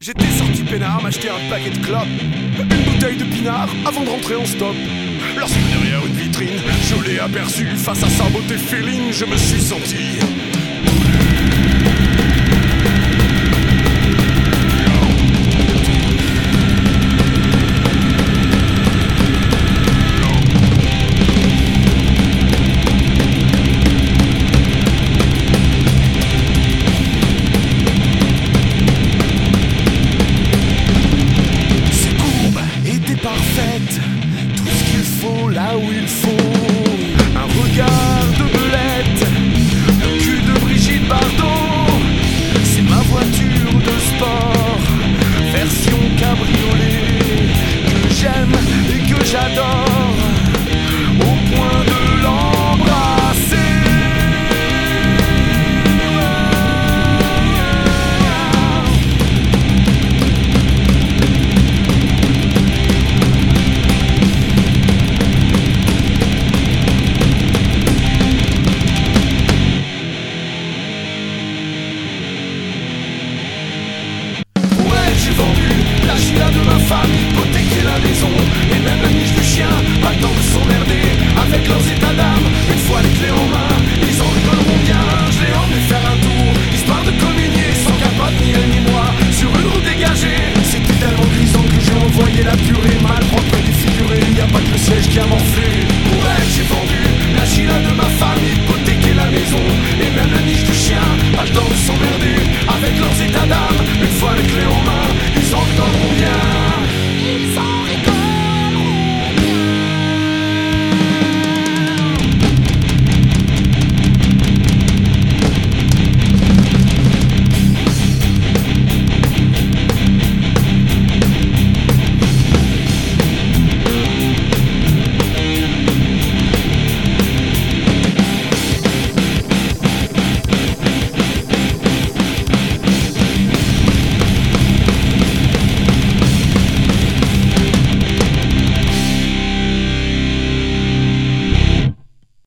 J'étais sorti peinard m'acheter un paquet de clopes, une bouteille de pinard avant de rentrer en stop. Lorsque derrière une vitrine, je l'ai aperçu face à sa beauté féline, je me suis senti parfaite, tout ce qu'il faut là où il faut. Un regard de belette, le cul de Brigitte Bardot. C'est ma voiture de sport, version cabriolet, que j'aime et que j'adore, au point de l'embrasser. J'ai vendu la Gila de ma famille.